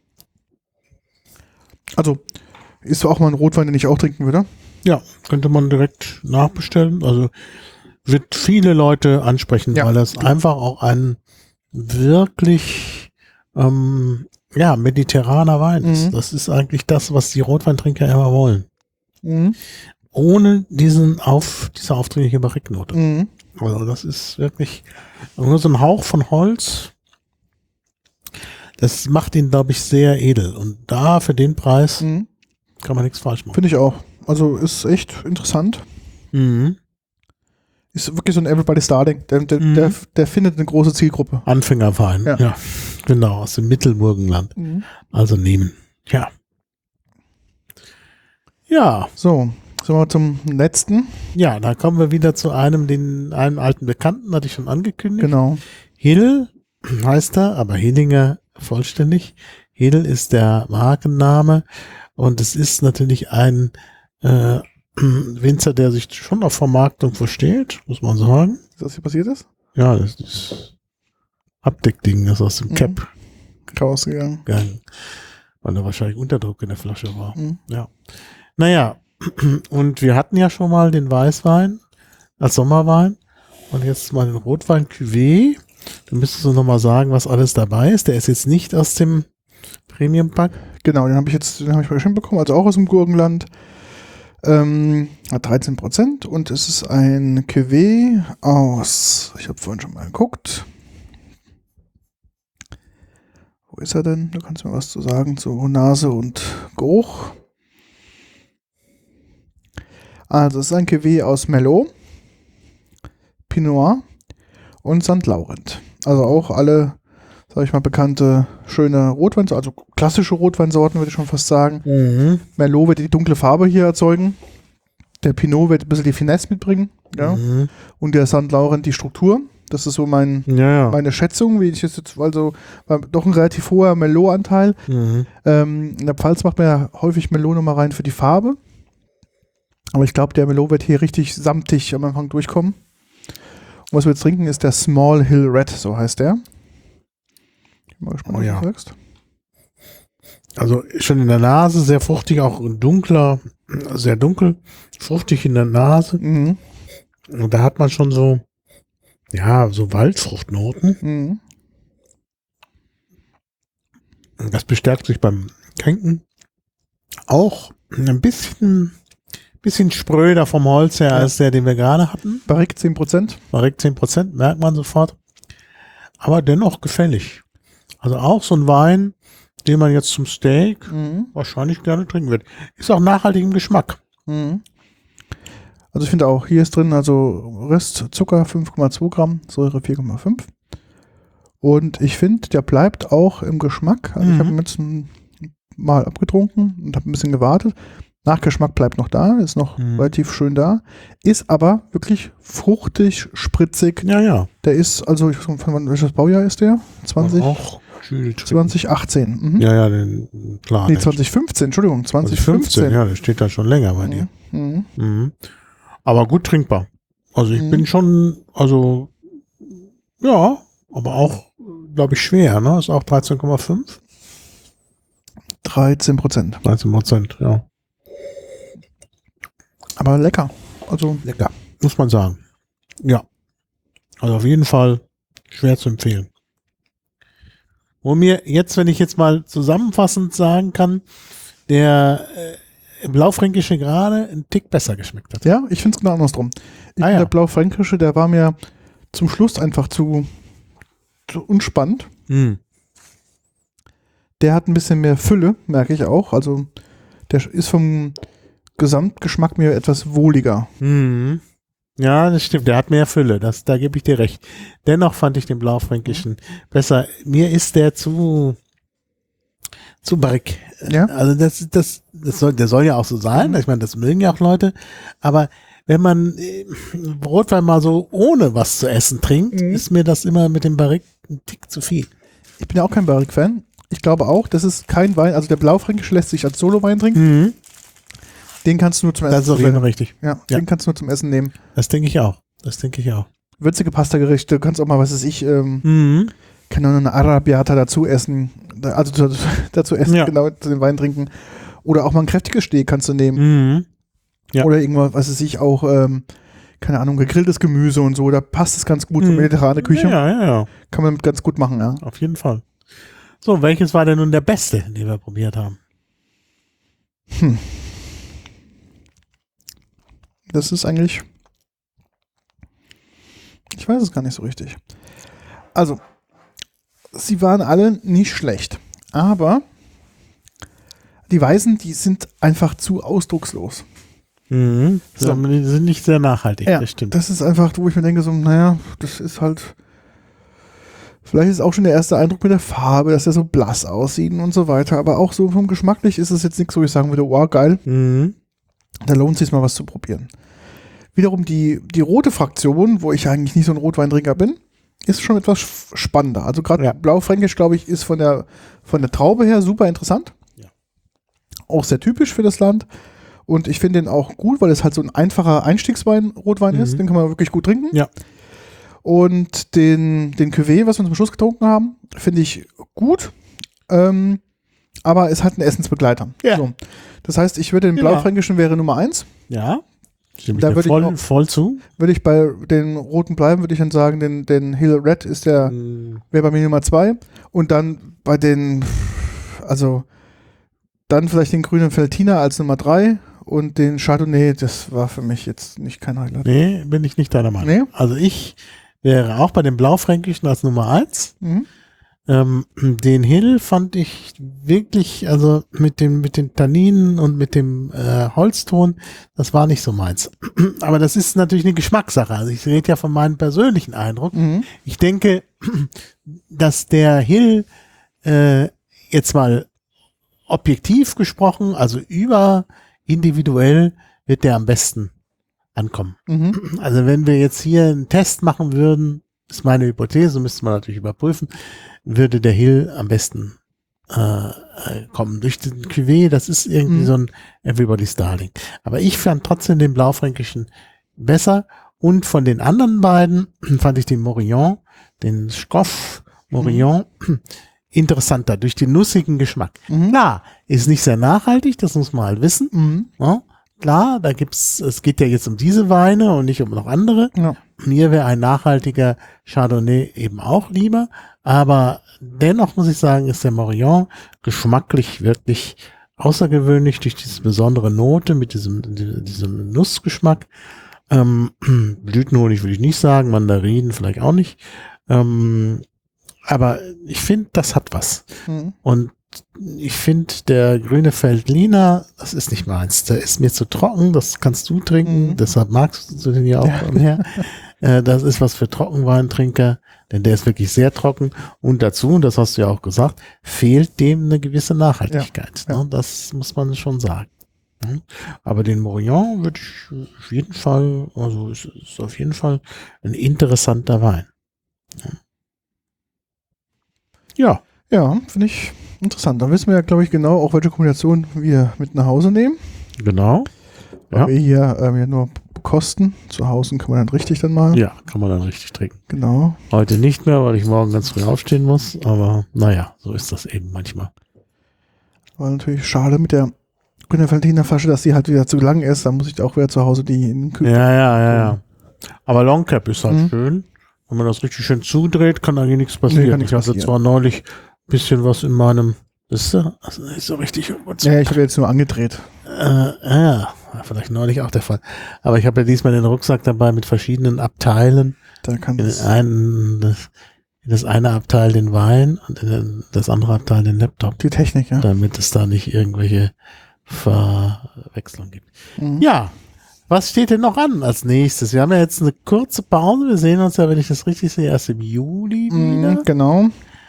Also, ist auch mal ein Rotwein, den ich auch trinken würde. Ja, könnte man direkt nachbestellen. Also wird viele Leute ansprechen, weil das einfach auch ein wirklich mediterraner Wein ist. Das ist eigentlich das, was die Rotweintrinker immer wollen. Ohne diese aufdringliche Barrique-Note. Also das ist wirklich nur so ein Hauch von Holz. Das macht ihn, glaube ich, sehr edel. Und da für den Preis kann man nichts falsch machen. Finde ich auch. Also ist echt interessant. Ist wirklich so ein Everybody Starting. Der findet eine große Zielgruppe. Anfängerverein, ja. Genau, aus dem Mittelburgenland. Also nehmen. Ja. Ja. So, sind wir zum letzten. Ja, da kommen wir wieder zu einem alten Bekannten, hatte ich schon angekündigt. Genau. Hill heißt er, aber Hillinger vollständig. Hill ist der Markenname und es ist natürlich ein Winzer, der sich schon auf Vermarktung versteht, muss man sagen. Ist das hier passiert ist? Ja, das ist Abdeckding, das aus dem Cap rausgegangen. Weil da wahrscheinlich Unterdruck in der Flasche war. Ja. Naja, und wir hatten ja schon mal den Weißwein als Sommerwein und jetzt mal den Rotwein Cuvée. Du müsstest uns nochmal sagen, was alles dabei ist. Der ist jetzt nicht aus dem Premium-Pack. Genau, den habe ich geschenkt bekommen, also auch aus dem Burgenland. Hat 13% und es ist ein Cuvée aus, ich habe vorhin schon mal geguckt. Wo ist er denn? Du kannst mir was zu sagen zu Nase und Geruch. Also es ist ein Cuvée aus Merlot, Pinot Noir und St. Laurent. Also auch alle, sag ich mal, bekannte, schöne Rotweine, also klassische Rotweinsorten, würde ich schon fast sagen. Merlot wird die dunkle Farbe hier erzeugen. Der Pinot wird ein bisschen die Finesse mitbringen. Ja. Und der St. Laurent die Struktur. Das ist so meine Schätzung, wie ich jetzt, also war doch ein relativ hoher Merlot-Anteil. In der Pfalz macht man ja häufig Merlot nochmal rein für die Farbe. Aber ich glaube, der Merlot wird hier richtig samtig am Anfang durchkommen. Was wir jetzt trinken, ist der Small Hill Red, so heißt der. Ich bin mal gespannt, was du sagst. Also schon in der Nase, sehr fruchtig, auch dunkler, sehr dunkel, fruchtig in der Nase. Mhm. Und da hat man schon so, ja, so Waldfruchtnoten. Mhm. Das bestärkt sich beim Trinken. Auch ein bisschen spröder vom Holz her als der, den wir gerade hatten. Barrique 10%. Barrique 10%, merkt man sofort. Aber dennoch gefällig. Also auch so ein Wein, den man jetzt zum Steak wahrscheinlich gerne trinken wird. Ist auch nachhaltig im Geschmack. Mhm. Also ich finde auch, hier ist drin also Restzucker 5,2 Gramm, Säure 4,5. Und ich finde, der bleibt auch im Geschmack. Also ich habe ihn jetzt mal abgetrunken und habe ein bisschen gewartet. Nachgeschmack bleibt noch da, ist noch relativ schön da. Ist aber wirklich fruchtig, spritzig. Ja, ja. Der ist, also, von wann, welches Baujahr ist der? 2018. Mhm. Ja, klar. Nee, 2015, Entschuldigung, 2015. Ja, der steht da schon länger bei dir. Mhm. Mhm. Aber gut trinkbar. Also ich bin schon, also, ja, aber auch, glaube ich, schwer, ne? Ist auch 13,5? 13%. 13%, ja. Aber lecker. Also lecker, muss man sagen. Ja. Also auf jeden Fall schwer zu empfehlen. Wo mir jetzt, wenn ich jetzt mal zusammenfassend sagen kann, der Blaufränkische gerade einen Tick besser geschmeckt hat. Ja, ich finde es genau andersrum. Der Blaufränkische, der war mir zum Schluss einfach zu unspannend. Der hat ein bisschen mehr Fülle, merke ich auch. Also der ist vom Gesamtgeschmack mir etwas wohliger. Ja, das stimmt. Der hat mehr Fülle. Da gebe ich dir recht. Dennoch fand ich den Blaufränkischen besser. Mir ist der zu barrique. Ja? Also der soll ja auch so sein. Ich meine, das mögen ja auch Leute. Aber wenn man Rotwein mal so ohne was zu essen trinkt, ist mir das immer mit dem Barrique ein Tick zu viel. Ich bin ja auch kein Barrique-Fan. Ich glaube auch, das ist kein Wein, also der Blaufränkische lässt sich als Solo-Wein trinken. Den kannst du nur zum Essen nehmen. Das ist auf jeden Fall richtig. Ja, den kannst du nur zum Essen nehmen. Das denke ich auch. Würzige Pasta-Gerichte, du kannst auch mal, was weiß ich, kann auch eine Arrabbiata dazu essen. Also dazu essen, genau, zu den Wein trinken. Oder auch mal ein kräftiges Steak kannst du nehmen. Ja. Oder irgendwas, was weiß ich, auch, keine Ahnung, gegrilltes Gemüse und so. Da passt es ganz gut zur mediterrane Küche. Ja. Kann man ganz gut machen, ja. Auf jeden Fall. So, welches war denn nun der beste, den wir probiert haben? Das ist eigentlich, ich weiß es gar nicht so richtig. Also, sie waren alle nicht schlecht, aber die Weißen, die sind einfach zu ausdruckslos. Die sind nicht sehr nachhaltig, ja, das stimmt. Das ist einfach, wo ich mir denke, so, naja, das ist halt, vielleicht ist auch schon der erste Eindruck mit der Farbe, dass der so blass aussieht und so weiter, aber auch so vom Geschmacklich ist es jetzt nichts, wo ich sagen würde, wow, geil. Da lohnt es sich mal was zu probieren. Wiederum die rote Fraktion, wo ich eigentlich nicht so ein Rotweintrinker bin, ist schon etwas spannender. Also gerade Blaufränkisch, glaube ich, ist von der Traube her super interessant. Ja. Auch sehr typisch für das Land. Und ich finde den auch gut, weil es halt so ein einfacher Einstiegswein, Rotwein ist. Den kann man wirklich gut trinken. Ja. Und den Cuvée, was wir zum Schluss getrunken haben, finde ich gut. Aber es hat einen Essensbegleiter. Ja. So. Das heißt, ich würde den Blaufränkischen wäre Nummer 1. Ja. Stimme Da ich dir voll zu. Würde ich bei den Roten bleiben, würde ich dann sagen, den Hill Red ist wäre bei mir Nummer 2. Und dann bei den, also dann vielleicht den grünen Veltliner als Nummer 3 und den Chardonnay, das war für mich jetzt nicht kein Highlight. Nee, bin ich nicht deiner Meinung. Nee? Also ich wäre auch bei dem Blaufränkischen als Nummer 1. Den Hill fand ich wirklich, also mit den Tanninen und mit dem Holzton, das war nicht so meins. Aber das ist natürlich eine Geschmackssache. Also ich rede ja von meinem persönlichen Eindruck. Ich denke, dass der Hill jetzt mal objektiv gesprochen, also individuell wird der am besten ankommen. Also wenn wir jetzt hier einen Test machen würden, ist meine Hypothese, müsste man natürlich überprüfen, würde der Hill am besten kommen. Durch den Cuvée, das ist irgendwie so ein Everybody's Darling. Aber ich fand trotzdem den Blaufränkischen besser Und von den anderen beiden fand ich den Morillon, den Scoff Morillon, interessanter durch den nussigen Geschmack. Klar, ist nicht sehr nachhaltig, das muss man halt wissen. Ja, klar, es geht ja jetzt um diese Weine und nicht um noch andere. Ja. Mir wäre ein nachhaltiger Chardonnay eben auch lieber, aber dennoch muss ich sagen, ist der Morillon geschmacklich wirklich außergewöhnlich durch diese besondere Note mit diesem Nussgeschmack. Blütenhonig würde ich nicht sagen, Mandarinen vielleicht auch nicht. Aber ich finde, das hat was. Und ich finde, der grüne Veltliner, das ist nicht meins. Der ist mir zu trocken, das kannst du trinken, deshalb magst du den ja auch mehr. Das ist was für Trockenweintrinker, denn der ist wirklich sehr trocken. Und dazu, und das hast du ja auch gesagt, fehlt dem eine gewisse Nachhaltigkeit. Ja. Ne? Das muss man schon sagen. Aber den Morillon würde ich auf jeden Fall, also ist auf jeden Fall ein interessanter Wein. Ja. Ja, finde ich interessant. Dann wissen wir ja, glaube ich, genau auch, welche Kombination wir mit nach Hause nehmen. Genau. Weil wir hier ja nur kosten. Zu Hause kann man dann richtig dann mal. Ja, kann man dann richtig trinken. Genau. Heute nicht mehr, weil ich morgen ganz früh aufstehen muss. Aber naja, so ist das eben manchmal. War natürlich schade mit der grünen Veltliner Flasche, dass die halt wieder zu lang ist. Dann muss ich auch wieder zu Hause die in den Kühlschrank. Ja. Aber Long Cap ist halt schön. Wenn man das richtig schön zudreht, kann eigentlich nichts passieren. Ich hatte zwar neulich ein bisschen was in meinem, wisst ihr, also nicht so richtig. Ja, ich habe jetzt nur angedreht. Vielleicht neulich auch der Fall. Aber ich habe ja diesmal den Rucksack dabei mit verschiedenen Abteilen. Da kann in das eine Abteil den Wein und in das andere Abteil den Laptop. Die Technik, ja. Damit es da nicht irgendwelche Verwechslungen gibt. Ja. Was steht denn noch an als nächstes? Wir haben ja jetzt eine kurze Pause. Wir sehen uns ja, wenn ich das richtig sehe, erst im Juli wieder. Genau.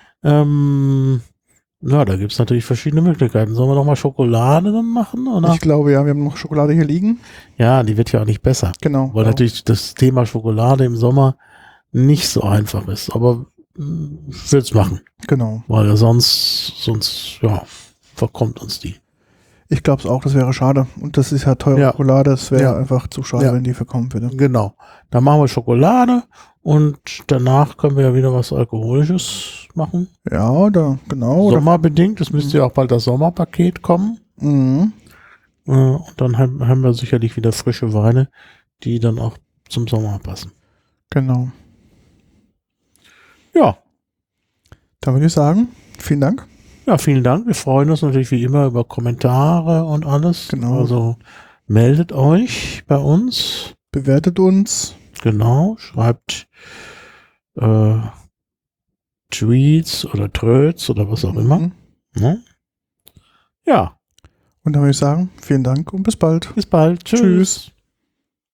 Da gibt es natürlich verschiedene Möglichkeiten. Sollen wir noch mal Schokolade dann machen? Oder? Ich glaube, ja, wir haben noch Schokolade hier liegen. Ja, die wird ja auch nicht besser. Genau. Weil natürlich das Thema Schokolade im Sommer nicht so einfach ist. Aber ich will es machen. Genau. Weil sonst verkommt uns die. Ich glaube es auch, das wäre schade. Und das ist ja teure Schokolade, das wäre einfach zu schade, wenn die verkommen würde. Genau. Dann machen wir Schokolade und danach können wir ja wieder was Alkoholisches machen. Ja, genau. Sommerbedingt, es müsste ja auch bald das Sommerpaket kommen. Und dann haben wir sicherlich wieder frische Weine, die dann auch zum Sommer passen. Genau. Ja. Dann würde ich sagen, vielen Dank. Ja, vielen Dank. Wir freuen uns natürlich wie immer über Kommentare und alles. Genau. Also meldet euch bei uns. Bewertet uns. Genau. Schreibt Tweets oder Tröts oder was auch immer. Ja. Und dann würde ich sagen, vielen Dank und bis bald. Bis bald. Tschüss.